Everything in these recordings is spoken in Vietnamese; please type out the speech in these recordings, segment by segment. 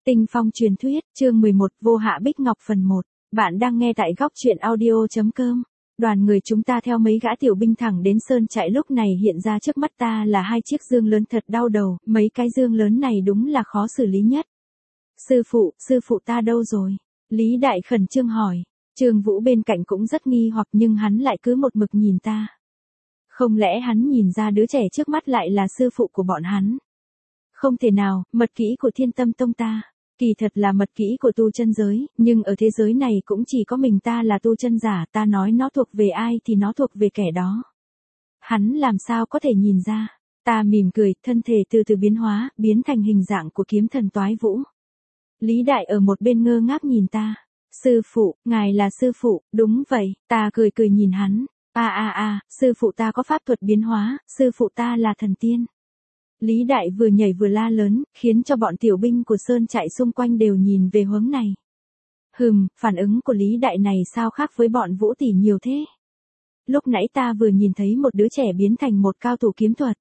Tinh Phong truyền thuyết, chương 11, Vô Hạ Bích Ngọc phần 1. Bạn đang nghe tại góc truyện audio.com. Đoàn người chúng ta theo mấy gã tiểu binh thẳng đến sơn trại, lúc này hiện ra trước mắt ta là hai chiếc dương lớn thật đau đầu, mấy cái dương lớn này đúng là khó xử lý nhất. Sư phụ ta đâu rồi? Lý Đại khẩn trương hỏi. Trương Vũ bên cạnh cũng rất nghi hoặc nhưng hắn lại cứ một mực nhìn ta. Không lẽ hắn nhìn ra đứa trẻ trước mắt lại là sư phụ của bọn hắn? Không thể nào, mật kỹ của Thiên Tâm Tông ta. Kỳ thật là mật kỹ của tu chân giới, nhưng ở thế giới này cũng chỉ có mình ta là tu chân giả, ta nói nó thuộc về ai thì nó thuộc về kẻ đó. Hắn làm sao có thể nhìn ra? Ta mỉm cười, thân thể từ từ biến hóa, biến thành hình dạng của kiếm thần Toái Vũ. Lý Đại ở một bên ngơ ngác nhìn ta. Sư phụ, ngài là sư phụ, đúng vậy, ta cười cười nhìn hắn. Sư phụ ta có pháp thuật biến hóa, sư phụ ta là thần tiên. Lý Đại vừa nhảy vừa la lớn, khiến cho bọn tiểu binh của sơn trại xung quanh đều nhìn về hướng này. Phản ứng của Lý Đại này sao khác với bọn Vũ tỷ nhiều thế? Lúc nãy ta vừa nhìn thấy một đứa trẻ biến thành một cao thủ kiếm thuật.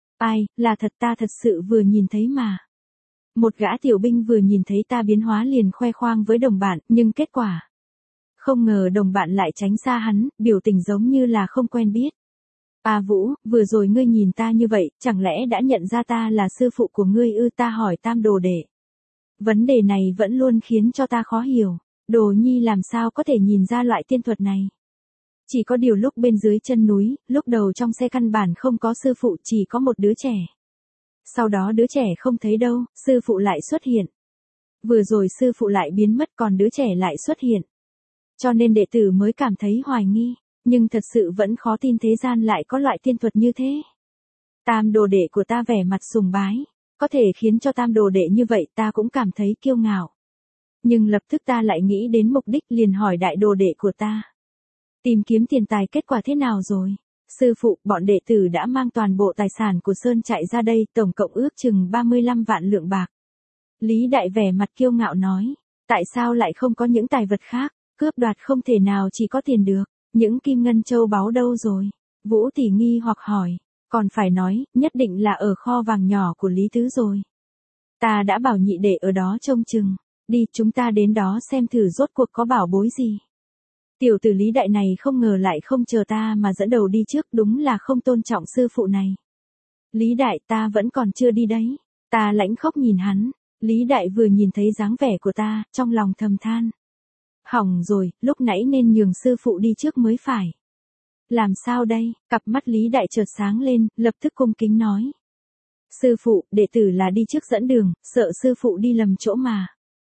Là thật, ta thật sự vừa nhìn thấy mà. Một gã tiểu binh vừa nhìn thấy ta biến hóa liền khoe khoang với đồng bạn, nhưng kết quả. Không ngờ đồng bạn lại tránh xa hắn, biểu tình giống như là không quen biết. Vũ, vừa rồi ngươi nhìn ta như vậy, chẳng lẽ đã nhận ra ta là sư phụ của ngươi ư? Ta hỏi Tam đồ đệ. Vấn đề này vẫn luôn khiến cho ta khó hiểu. Đồ nhi làm sao có thể nhìn ra loại tiên thuật này? Chỉ có điều lúc bên dưới chân núi, lúc đầu trong xe căn bản không có sư phụ, chỉ có một đứa trẻ. Sau đó đứa trẻ không thấy đâu, sư phụ lại xuất hiện. Vừa rồi sư phụ lại biến mất còn đứa trẻ lại xuất hiện. Cho nên đệ tử mới cảm thấy hoài nghi. Nhưng thật sự vẫn khó tin thế gian lại có loại tiên thuật như thế. Tam đồ đệ của ta vẻ mặt sùng bái. Có thể khiến cho tam đồ đệ như vậy ta cũng cảm thấy kiêu ngạo. Nhưng lập tức ta lại nghĩ đến mục đích liền hỏi đại đồ đệ của ta. Tìm kiếm tiền tài kết quả thế nào rồi? Sư phụ, bọn đệ tử đã mang toàn bộ tài sản của sơn trại ra đây, tổng cộng ước chừng 35 vạn lượng bạc. Lý Đại vẻ mặt kiêu ngạo nói. Tại sao lại không có những tài vật khác? Cướp đoạt không thể nào chỉ có tiền được. Những kim ngân châu báu đâu rồi? Vũ tỷ nghi hoặc hỏi. Còn phải nói, nhất định là ở kho vàng nhỏ của Lý Tứ rồi. Ta đã bảo nhị đệ ở đó trông chừng. Đi, chúng ta đến đó xem thử rốt cuộc có bảo bối gì. Tiểu tử Lý Đại này không ngờ lại không chờ ta mà dẫn đầu đi trước, đúng là không tôn trọng sư phụ này. Lý Đại, ta vẫn còn chưa đi đấy. Ta lãnh khóc nhìn hắn. Lý Đại vừa nhìn thấy dáng vẻ của ta, trong lòng thầm than. Hỏng rồi, lúc nãy nên nhường sư phụ đi trước mới phải. Làm sao đây? Cặp mắt Lý Đại chợt sáng lên, lập tức cung kính nói. Sư phụ, đệ tử là đi trước dẫn đường, sợ sư phụ đi lầm chỗ mà.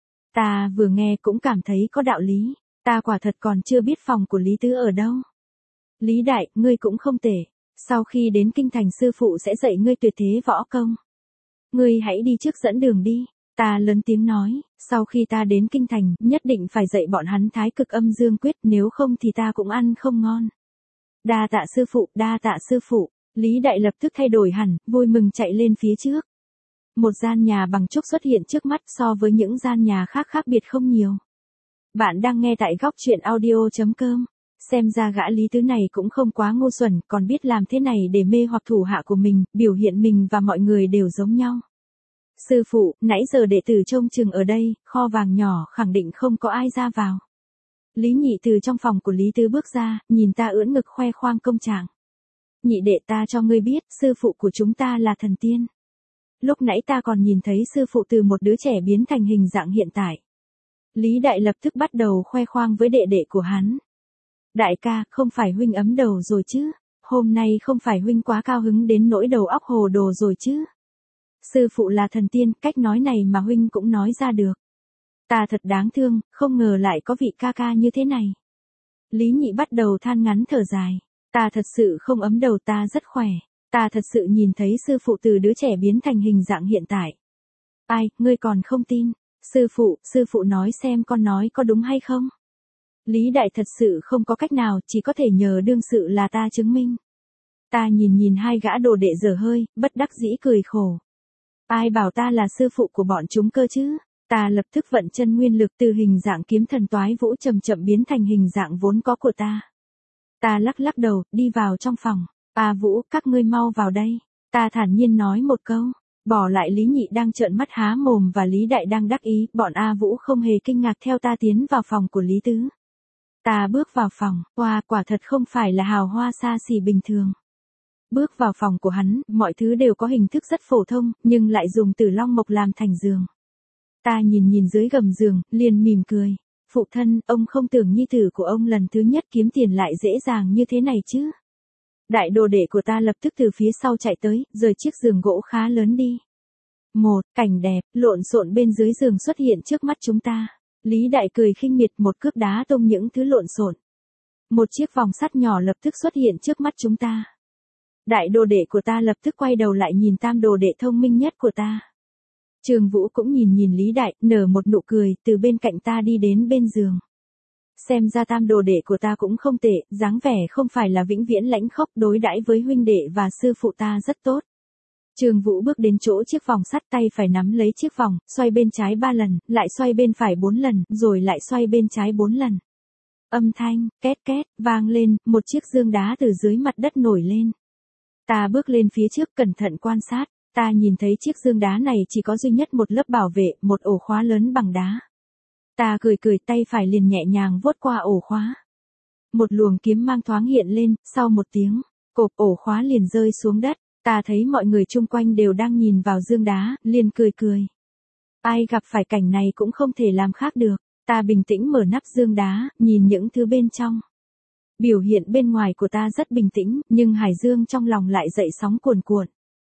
Ta vừa nghe cũng cảm thấy có đạo lý, ta quả thật còn chưa biết phòng của Lý Tứ ở đâu. Lý Đại, ngươi cũng không tệ, sau khi đến kinh thành sư phụ sẽ dạy ngươi tuyệt thế võ công. Ngươi hãy đi trước dẫn đường đi. Ta lớn tiếng nói, sau khi ta đến kinh thành, nhất định phải dạy bọn hắn Thái Cực Âm Dương Quyết, nếu không thì ta cũng ăn không ngon. Đa tạ sư phụ, Lý Đại lập tức thay đổi hẳn, vui mừng chạy lên phía trước. Một gian nhà bằng trúc xuất hiện trước mắt, so với những gian nhà khác khác biệt không nhiều. Bạn đang nghe tại góc truyện audio.com. Xem ra gã Lý Tứ này cũng không quá ngu xuẩn, còn biết làm thế này để mê hoặc thủ hạ của mình, biểu hiện mình và mọi người đều giống nhau. Sư phụ, nãy giờ đệ tử trông chừng ở đây, kho vàng nhỏ khẳng định không có ai ra vào. Lý Nhị từ trong phòng của Lý Tứ bước ra, nhìn ta ưỡn ngực khoe khoang công trạng. Nhị đệ, ta cho ngươi biết, sư phụ của chúng ta là thần tiên. Lúc nãy ta còn nhìn thấy sư phụ từ một đứa trẻ biến thành hình dạng hiện tại. Lý Đại lập tức bắt đầu khoe khoang với đệ đệ của hắn. Đại ca, không phải huynh ấm đầu rồi chứ? Hôm nay không phải huynh quá cao hứng đến nỗi đầu óc hồ đồ rồi chứ? Sư phụ là thần tiên, cách nói này mà huynh cũng nói ra được. Ta thật đáng thương, không ngờ lại có vị ca ca như thế này. Lý Nhị bắt đầu than ngắn thở dài. Ta thật sự không ấm đầu, ta rất khỏe. Ta thật sự nhìn thấy sư phụ từ đứa trẻ biến thành hình dạng hiện tại. Ngươi còn không tin? Sư phụ nói xem con nói có đúng hay không? Lý Đại thật sự không có cách nào, chỉ có thể nhờ đương sự là ta chứng minh. Ta nhìn hai gã đồ đệ dở hơi, bất đắc dĩ cười khổ. Ai bảo ta là sư phụ của bọn chúng cơ chứ? Ta lập tức vận chân nguyên lực từ hình dạng kiếm thần Toái Vũ chậm chậm biến thành hình dạng vốn có của ta. Ta lắc đầu, đi vào trong phòng. Vũ, các ngươi mau vào đây. Ta thản nhiên nói một câu. Bỏ lại Lý Nhị đang trợn mắt há mồm và Lý Đại đang đắc ý, bọn A Vũ không hề kinh ngạc theo ta tiến vào phòng của Lý Tứ. Ta bước vào phòng, quả thật không phải là hào hoa xa xỉ bình thường. Bước vào phòng của hắn, mọi thứ đều có hình thức rất phổ thông, nhưng lại dùng tử long mộc làm thành giường. Ta nhìn dưới gầm giường, liền mỉm cười. Phụ thân, ông không tưởng nhi tử của ông lần thứ nhất kiếm tiền lại dễ dàng như thế này chứ. Đại đồ đệ của ta lập tức từ phía sau chạy tới, rời chiếc giường gỗ khá lớn đi. Một cảnh đẹp, lộn xộn bên dưới giường xuất hiện trước mắt chúng ta. Lý Đại cười khinh miệt, một cước đá tung những thứ lộn xộn. Một chiếc vòng sắt nhỏ lập tức xuất hiện trước mắt chúng ta. Đại đồ đệ của ta lập tức quay đầu lại nhìn tam đồ đệ thông minh nhất của ta. Trường Vũ cũng nhìn Lý Đại, nở một nụ cười, từ bên cạnh ta đi đến bên giường. Xem ra tam đồ đệ của ta cũng không tệ, dáng vẻ không phải là vĩnh viễn lãnh khốc, đối đãi với huynh đệ và sư phụ ta rất tốt. Trường Vũ bước đến chỗ chiếc vòng sắt, tay phải nắm lấy chiếc vòng, xoay bên trái 3 lần, lại xoay bên phải 4 lần, rồi lại xoay bên trái 4 lần. Âm thanh, két két, vang lên, một chiếc dương đá từ dưới mặt đất nổi lên. Ta bước lên phía trước cẩn thận quan sát, ta nhìn thấy chiếc dương đá này chỉ có duy nhất một lớp bảo vệ, một ổ khóa lớn bằng đá. Ta cười tay phải liền nhẹ nhàng vuốt qua ổ khóa. Một luồng kiếm mang thoáng hiện lên, sau một tiếng, cộp ổ khóa liền rơi xuống đất. Ta thấy mọi người chung quanh đều đang nhìn vào dương đá, liền cười. Ai gặp phải cảnh này cũng không thể làm khác được. Ta bình tĩnh mở nắp dương đá, nhìn những thứ bên trong. Biểu hiện bên ngoài của ta rất bình tĩnh, nhưng hải dương trong lòng lại dậy sóng cuồn cuộn.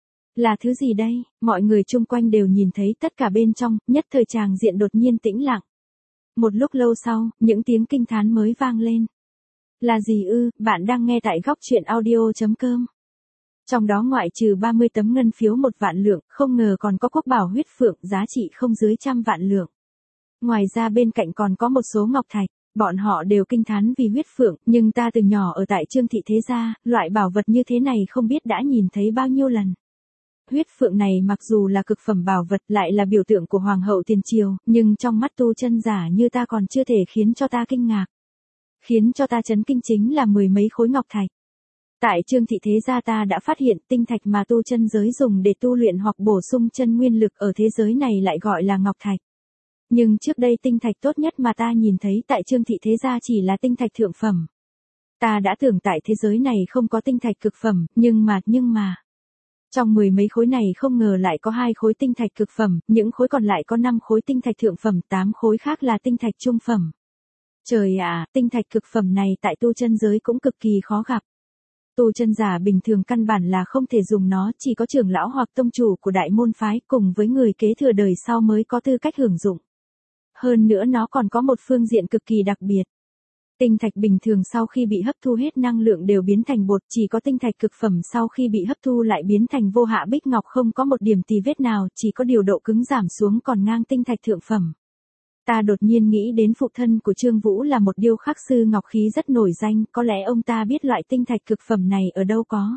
Là thứ gì đây? Mọi người chung quanh đều nhìn thấy tất cả bên trong, nhất thời tràng diện đột nhiên tĩnh lặng. Một lúc lâu sau, những tiếng kinh thán mới vang lên. Là gì ư? Bạn đang nghe tại góc truyện audio.com. Trong đó ngoại trừ 30 tấm ngân phiếu 1 vạn lượng, không ngờ còn có quốc bảo huyết phượng giá trị không dưới 100 vạn lượng. Ngoài ra bên cạnh còn có một số ngọc thạch, bọn họ đều kinh thán vì huyết phượng, nhưng ta từ nhỏ ở tại Trương Thị Thế Gia, loại bảo vật như thế này không biết đã nhìn thấy bao nhiêu lần. Huyết phượng này mặc dù là cực phẩm bảo vật, lại là biểu tượng của Hoàng hậu tiền triều, nhưng trong mắt tu chân giả như ta còn chưa thể khiến cho ta kinh ngạc. Khiến cho ta chấn kinh chính là 10 mấy khối ngọc thạch. Tại Trương Thị Thế Gia ta đã phát hiện tinh thạch mà tu chân giới dùng để tu luyện hoặc bổ sung chân nguyên lực ở thế giới này lại gọi là ngọc thạch. Nhưng trước đây tinh thạch tốt nhất mà ta nhìn thấy tại Trương Thị Thế Gia chỉ là tinh thạch thượng phẩm. Ta đã tưởng tại thế giới này không có tinh thạch cực phẩm, nhưng mà. Trong 10 mấy khối này không ngờ lại có 2 khối tinh thạch cực phẩm, những khối còn lại có 5 khối tinh thạch thượng phẩm, 8 khối khác là tinh thạch trung phẩm. Trời ạ, tinh thạch cực phẩm này tại tu chân giới cũng cực kỳ khó gặp. Tu chân giả bình thường căn bản là không thể dùng nó, chỉ có trưởng lão hoặc tông chủ của đại môn phái cùng với người kế thừa đời sau mới có tư cách hưởng dụng. Hơn nữa nó còn có một phương diện cực kỳ đặc biệt. Tinh thạch bình thường sau khi bị hấp thu hết năng lượng đều biến thành bột, chỉ có tinh thạch cực phẩm sau khi bị hấp thu lại biến thành vô hạ bích ngọc, không có một điểm tì vết nào, chỉ có điều độ cứng giảm xuống còn ngang tinh thạch thượng phẩm. Ta đột nhiên nghĩ đến phụ thân của Trương Vũ là một điêu khắc sư ngọc khí rất nổi danh, có lẽ ông ta biết loại tinh thạch cực phẩm này ở đâu có.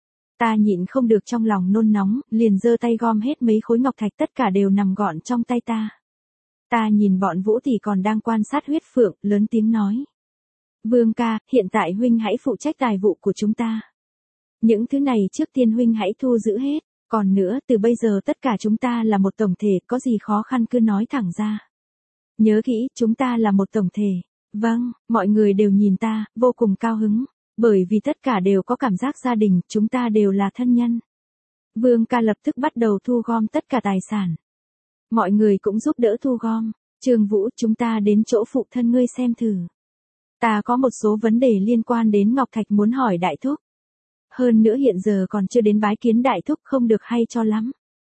Ta nhịn không được trong lòng nôn nóng, liền giơ tay gom hết mấy khối ngọc thạch, tất cả đều nằm gọn trong tay ta. Ta nhìn bọn Vũ thì còn đang quan sát huyết phượng, lớn tiếng nói. Vương ca, hiện tại huynh hãy phụ trách tài vụ của chúng ta. Những thứ này trước tiên huynh hãy thu giữ hết, còn nữa từ bây giờ tất cả chúng ta là một tổng thể, có gì khó khăn cứ nói thẳng ra. Nhớ kỹ, chúng ta là một tổng thể. Vâng, mọi người đều nhìn ta, vô cùng cao hứng, bởi vì tất cả đều có cảm giác gia đình, chúng ta đều là thân nhân. Vương ca lập tức bắt đầu thu gom tất cả tài sản. Mọi người cũng giúp đỡ thu gom. Trương Vũ, chúng ta đến chỗ phụ thân ngươi xem thử. Ta có một số vấn đề liên quan đến ngọc thạch muốn hỏi đại thúc. Hơn nữa hiện giờ còn chưa đến bái kiến đại thúc, không được hay cho lắm.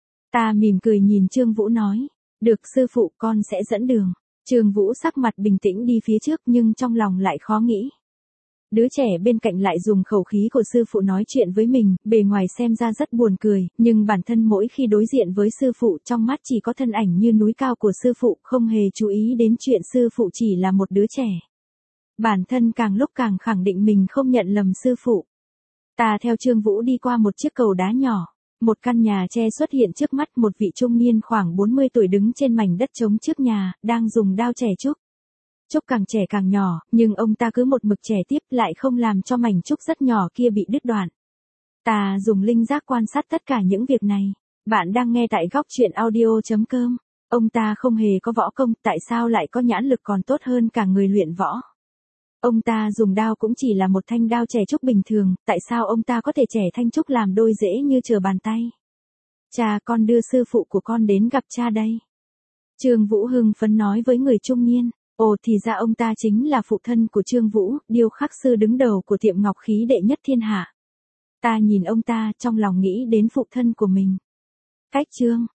Ta mỉm cười nhìn Trương Vũ nói. Được sư phụ, con sẽ dẫn đường. Trương Vũ sắc mặt bình tĩnh đi phía trước nhưng trong lòng lại khó nghĩ. Đứa trẻ bên cạnh lại dùng khẩu khí của sư phụ nói chuyện với mình, bề ngoài xem ra rất buồn cười, nhưng bản thân mỗi khi đối diện với sư phụ trong mắt chỉ có thân ảnh như núi cao của sư phụ, không hề chú ý đến chuyện sư phụ chỉ là một đứa trẻ. Bản thân càng lúc càng khẳng định mình không nhận lầm sư phụ. Ta theo Trương Vũ đi qua một chiếc cầu đá nhỏ. Một căn nhà tre xuất hiện trước mắt, một vị trung niên khoảng 40 tuổi đứng trên mảnh đất trống trước nhà, đang dùng đao chẻ trúc. Trúc càng trẻ càng nhỏ, nhưng ông ta cứ một mực chẻ tiếp lại không làm cho mảnh trúc rất nhỏ kia bị đứt đoạn. Ta dùng linh giác quan sát tất cả những việc này. Bạn đang nghe tại góc truyện audio.com. Ông ta không hề có võ công, tại sao lại có nhãn lực còn tốt hơn cả người luyện võ? Ông ta dùng đao cũng chỉ là một thanh đao chẻ trúc bình thường, tại sao ông ta có thể chẻ thanh trúc làm đôi dễ như trở bàn tay? Cha, con đưa sư phụ của con đến gặp cha đây. Trương Vũ hưng phấn nói với người trung niên. Ồ, thì ra ông ta chính là phụ thân của Trương Vũ, điêu khắc sư đứng đầu của tiệm ngọc khí đệ nhất thiên hạ. Ta nhìn ông ta trong lòng nghĩ đến phụ thân của mình. Cách Trương